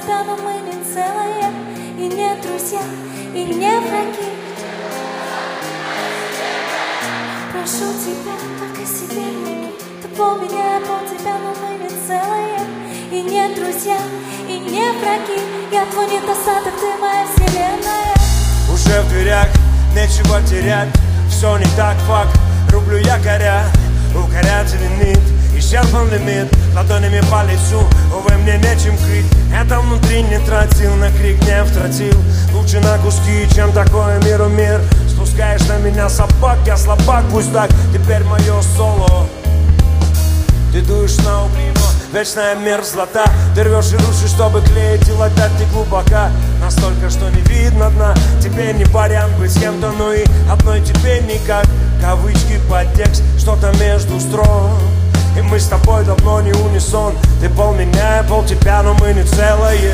тебя, но мы не целые. И не друзья, и не враги. Прошу тебя, только себе люби. Ты пол меня, я пол тебя, но мы не целые. И не друзья, и не враги. Я твой недостаток, ты моя вселенная. Уже в дверях, нечего терять. Все не так, факт, рублю якоря. Укорять лимит, исчерпан лимит. Ладонями по лицу, увы, мне нечем крыть. Это внутри не тратил, на крик не втратил. Лучше на куски, чем такое миру мир. Спускаешь на меня собак, я слабак, пусть так. Теперь мое соло. Ты дуешь на угли, но вечная мерзлота. Ты рвешь и рушишь, чтобы клеить и латать не глубока. Настолько, что не видно дна. Тебе не вариант быть с кем-то, но и одной тебе никак. Кавычки, подтекст, что-то между строк. И мы с тобой давно не унисон. Ты пол меня, я пол тебя, но мы не целые.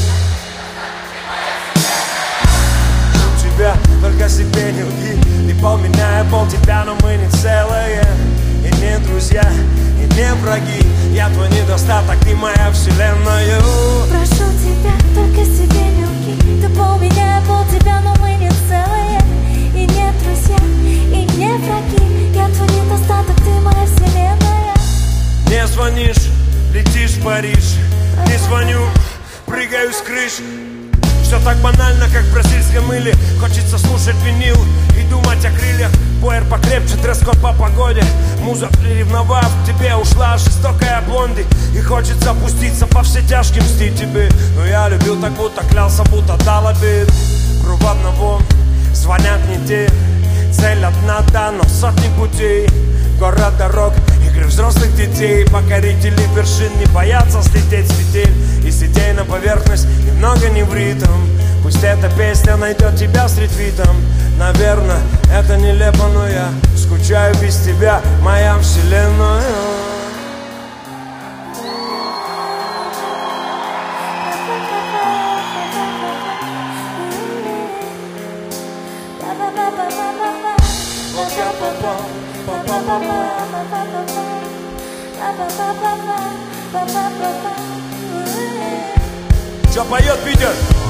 Тебя, только себе не лги. Ты пол меня, я пол тебя, но мы не целые. И не друзья, и не враги. Я твой недостаток, ты моя вселенная. Прошу тебя, только себе не лги. Ты пол меня, я пол тебя, но мы не целые. И не друзья, и не враги. Я твой недостаток, ты моя вселенная. Не звонишь, летишь в Париж. Не звоню, прыгаю с крыш. Все так банально, как в бразильском мыле. Хочется слушать винил и думать о крыльях. Пуэр покрепче, дресс-код по погоде. Муза, приревновав, к тебе ушла жестокая блонди. И хочется опуститься по все тяжким мстить тебе. Но я любил так, будто клялся, будто дал обид. Круг одного, звонят не те. Цель одна, да, но сотни путей. Город дорог, игры взрослых детей. Покорители вершин не боятся слететь с петель. Из идей на поверхность немного не в ритм. Пусть эта песня найдет тебя с ретвитом. Наверное, это нелепо, но я скучаю без тебя, моя вселенная. Что поет Питер?